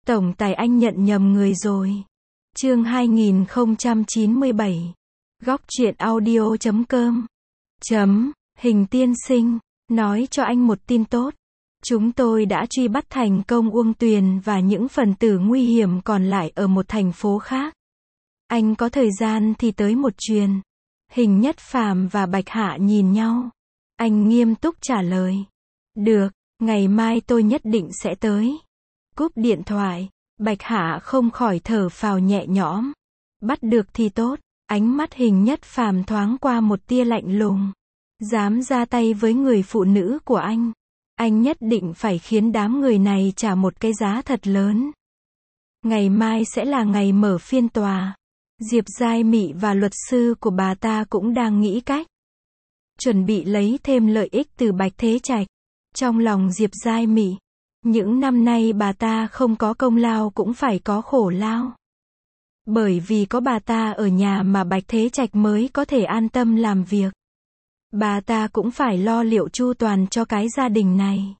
Tổng tài anh nhận nhầm người rồi. Chương 2097. Góc truyện audio.com. Hình tiên sinh, nói cho anh một tin tốt. Chúng tôi đã truy bắt thành công Uông Tuyền và những phần tử nguy hiểm còn lại ở một thành phố khác. Anh có thời gian thì tới một chuyến. Hình Nhất Phàm và Bạch Hạ nhìn nhau. Anh nghiêm túc trả lời. Được, ngày mai tôi nhất định sẽ tới. Cúp điện thoại, Bạch Hạ không khỏi thở phào nhẹ nhõm. Bắt được thì tốt, ánh mắt Hình Nhất Phàm thoáng qua một tia lạnh lùng. Dám ra tay với người phụ nữ của anh nhất định phải khiến đám người này trả một cái giá thật lớn. Ngày mai sẽ là ngày mở phiên tòa. Diệp Giai Mị và luật sư của bà ta cũng đang nghĩ cách chuẩn bị lấy thêm lợi ích từ Bạch Thế Trạch. Trong lòng Diệp Giai Mị, những năm nay bà ta không có công lao cũng phải có khổ lao. Bởi vì có bà ta ở nhà mà Bạch Thế Trạch mới có thể an tâm làm việc. Bà ta cũng phải lo liệu chu toàn cho cái gia đình này.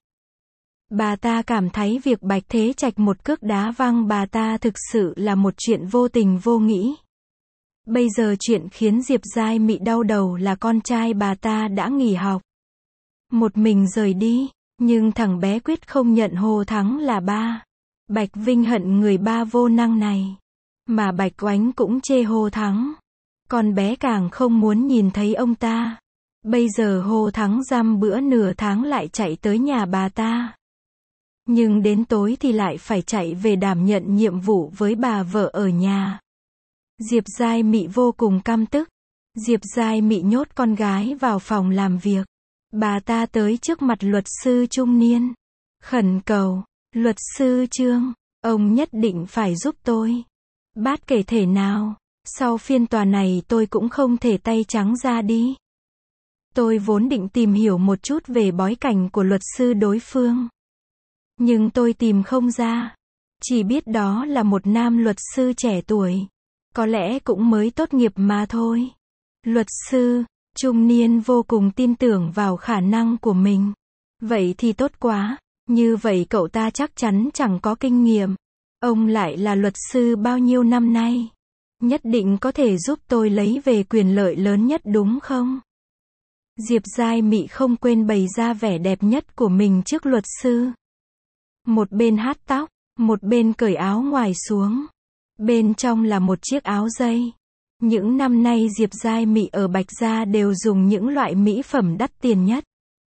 Bà ta cảm thấy việc Bạch Thế Trạch một cước đá văng bà ta thực sự là một chuyện vô tình vô nghĩ. Bây giờ chuyện khiến Diệp Giai Mị đau đầu là con trai bà ta đã nghỉ học. Một mình rời đi, nhưng thằng bé quyết không nhận Hồ Thắng là ba. Bạch Vinh hận người ba vô năng này. Mà Bạch Oánh cũng chê Hồ Thắng. Con bé càng không muốn nhìn thấy ông ta. Bây giờ Hồ Thắng dăm bữa nửa tháng lại chạy tới nhà bà ta. Nhưng đến tối thì lại phải chạy về đảm nhận nhiệm vụ với bà vợ ở nhà. Diệp Giai Mị vô cùng căm tức. Diệp Giai Mị nhốt con gái vào phòng làm việc. Bà ta tới trước mặt luật sư trung niên. Khẩn cầu, luật sư Trương, ông nhất định phải giúp tôi. Bất kể thể nào, sau phiên tòa này tôi cũng không thể tay trắng ra đi. Tôi vốn định tìm hiểu một chút về bối cảnh của luật sư đối phương. Nhưng tôi tìm không ra. Chỉ biết đó là một nam luật sư trẻ tuổi. Có lẽ cũng mới tốt nghiệp mà thôi. Luật sư trung niên vô cùng tin tưởng vào khả năng của mình. Vậy thì tốt quá. Như vậy cậu ta chắc chắn chẳng có kinh nghiệm. Ông lại là luật sư bao nhiêu năm nay. Nhất định có thể giúp tôi lấy về quyền lợi lớn nhất đúng không? Diệp Giai Mị không quên bày ra vẻ đẹp nhất của mình trước luật sư. Một bên hát tóc, một bên cởi áo ngoài xuống. Bên trong là một chiếc áo dây. Những năm nay Diệp Giai Mị ở Bạch Gia đều dùng những loại mỹ phẩm đắt tiền nhất.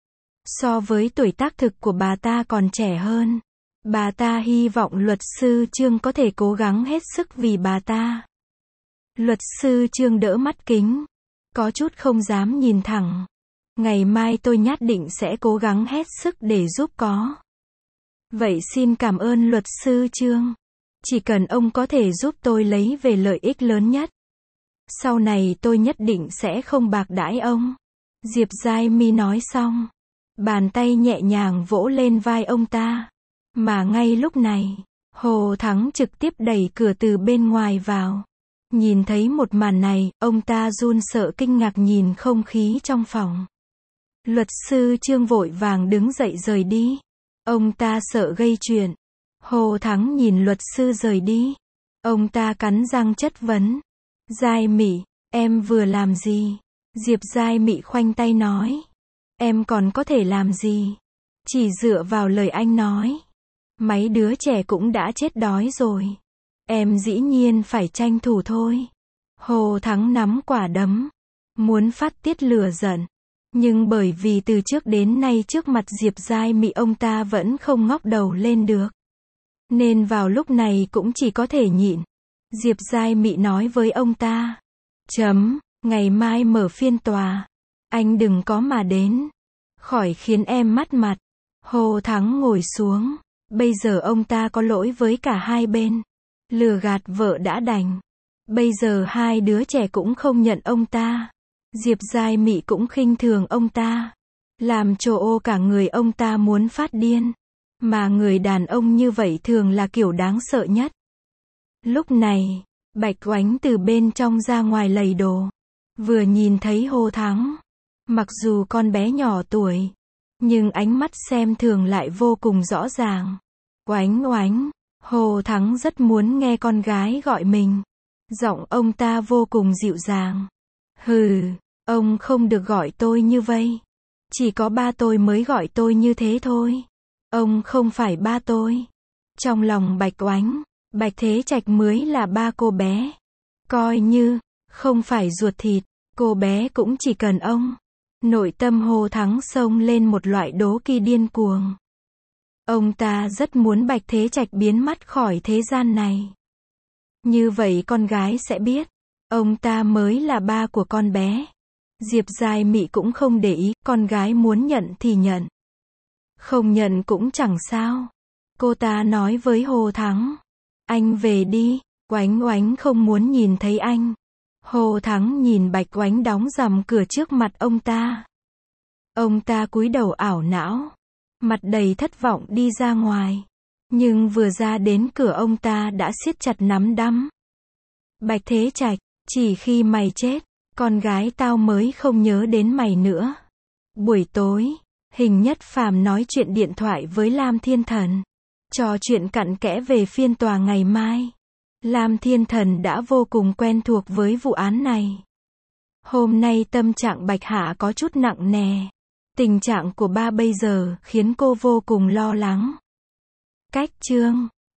So với tuổi tác thực của bà ta còn trẻ hơn. Bà ta hy vọng luật sư Trương có thể cố gắng hết sức vì bà ta. Luật sư Trương đỡ mắt kính. Có chút không dám nhìn thẳng. Ngày mai tôi nhất định sẽ cố gắng hết sức để giúp có. Vậy xin cảm ơn luật sư Trương. Chỉ cần ông có thể giúp tôi lấy về lợi ích lớn nhất. Sau này tôi nhất định sẽ không bạc đãi ông. Diệp Giai Mị nói xong. Bàn tay nhẹ nhàng vỗ lên vai ông ta. Mà ngay lúc này, Hồ Thắng trực tiếp đẩy cửa từ bên ngoài vào. Nhìn thấy một màn này, ông ta run sợ kinh ngạc nhìn không khí trong phòng. Luật sư Trương vội vàng đứng dậy rời đi. Ông ta sợ gây chuyện. Hồ Thắng nhìn luật sư rời đi. Ông ta cắn răng chất vấn. Giai Mị, em vừa làm gì? Diệp Giai Mị khoanh tay nói. Em còn có thể làm gì? Chỉ dựa vào lời anh nói. Mấy đứa trẻ cũng đã chết đói rồi. Em dĩ nhiên phải tranh thủ thôi. Hồ Thắng nắm quả đấm. Muốn phát tiết lửa giận. Nhưng bởi vì từ trước đến nay trước mặt Diệp Giai Mị ông ta vẫn không ngóc đầu lên được. Nên vào lúc này cũng chỉ có thể nhịn. Diệp Giai Mị nói với ông ta. Ngày mai mở phiên tòa. Anh đừng có mà đến. Khỏi khiến em mất mặt. Hồ Thắng ngồi xuống. Bây giờ ông ta có lỗi với cả hai bên. Lừa gạt vợ đã đành. Bây giờ hai đứa trẻ cũng không nhận ông ta. Diệp Giai Mị cũng khinh thường ông ta. Làm cho ô cả người ông ta muốn phát điên. Mà người đàn ông như vậy thường là kiểu đáng sợ nhất. Lúc này, Bạch Oánh từ bên trong ra ngoài lầy đồ. Vừa nhìn thấy Hồ Thắng. Mặc dù con bé nhỏ tuổi. Nhưng ánh mắt xem thường lại vô cùng rõ ràng. Oánh oánh, Hồ Thắng rất muốn nghe con gái gọi mình. Giọng ông ta vô cùng dịu dàng. Hừ, ông không được gọi tôi như vậy. Chỉ có ba tôi mới gọi tôi như thế thôi. Ông không phải ba tôi. Trong lòng Bạch Oánh, Bạch Thế Trạch mới là ba cô bé. Coi như không phải ruột thịt, cô bé cũng chỉ cần ông. Nội tâm Hồ Thắng xông lên một loại đố kỵ điên cuồng. Ông ta rất muốn Bạch Thế Trạch biến mất khỏi thế gian này. Như vậy con gái sẽ biết, ông ta mới là ba của con bé. Diệp Giai Mị cũng không để ý, con gái muốn nhận thì nhận. Không nhận cũng chẳng sao. Cô ta nói với Hồ Thắng. Anh về đi, Oánh Oánh không muốn nhìn thấy anh. Hồ Thắng nhìn Bạch Oánh đóng rầm cửa trước mặt ông ta. Ông ta cúi đầu ảo não, mặt đầy thất vọng đi ra ngoài. Nhưng vừa ra đến cửa ông ta đã siết chặt nắm đấm. Bạch Thế Trạch, chỉ khi mày chết, con gái tao mới không nhớ đến mày nữa. Buổi tối, Hình Nhất Phàm nói chuyện điện thoại với Lam Thiên Thần. Trò chuyện cặn kẽ về phiên tòa ngày mai. Lam Thiên Thần đã vô cùng quen thuộc với vụ án này. Hôm nay tâm trạng Bạch Hạ có chút nặng nề. Tình trạng của ba bây giờ khiến cô vô cùng lo lắng. Cách chương